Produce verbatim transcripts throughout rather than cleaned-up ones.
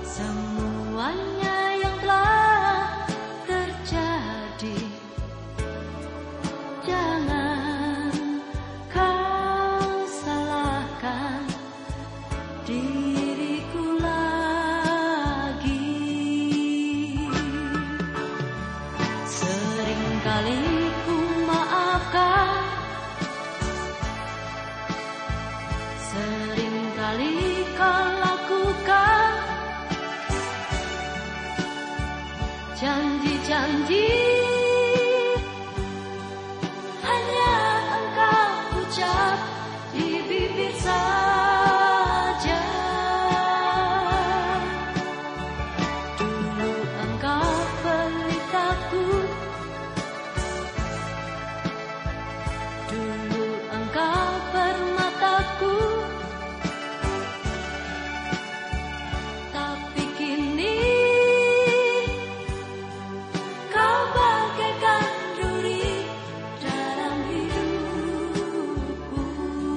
semuanya yang telah terjadi. Jangan kau salahkan diriku lagi. Seringkali ku maafkan, seringkali kau lakukan janji-janji hanya engkau ucap di bibir saja. Dulu engkau pelitaku, dulu engkau permataku, tapi kini kau bagaikan duri dalam hidupku.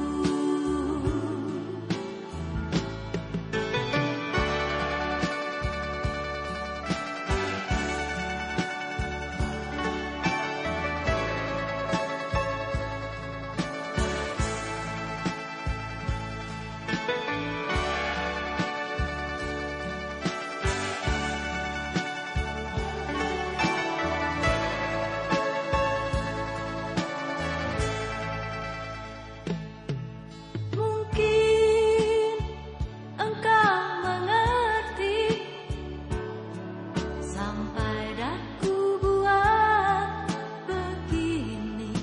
Mungkin engkau mengerti sampai dah ku buat begini.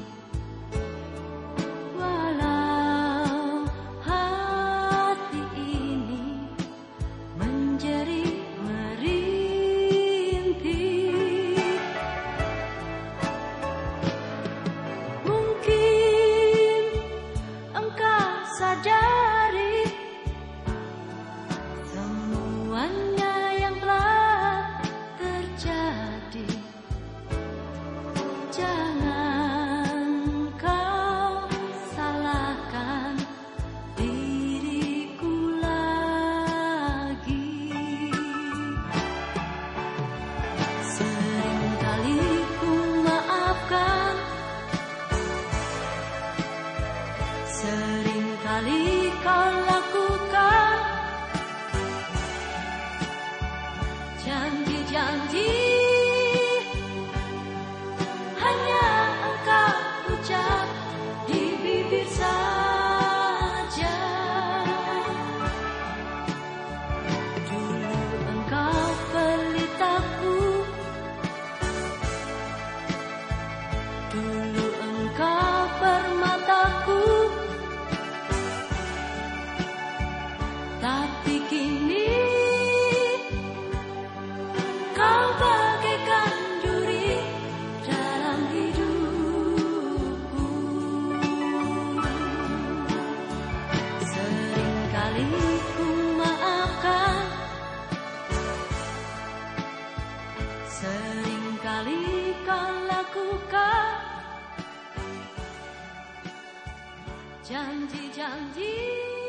Walau hati ini menjerit merintih, mungkin engkau sadari semuanya yang telah terjadi. Jangan kau salahkan diriku lagi. Seringkali ku maafkan, seringkali kau lakukan janji-janji hanya engkau ucap di bibir saja. Dulu engkau pelitaku, dulu engkau permataku, tapi kini kau bagaikan duri dalam hidupku. Seringkali ku maafkan, seringkali kau lakukan janji-janji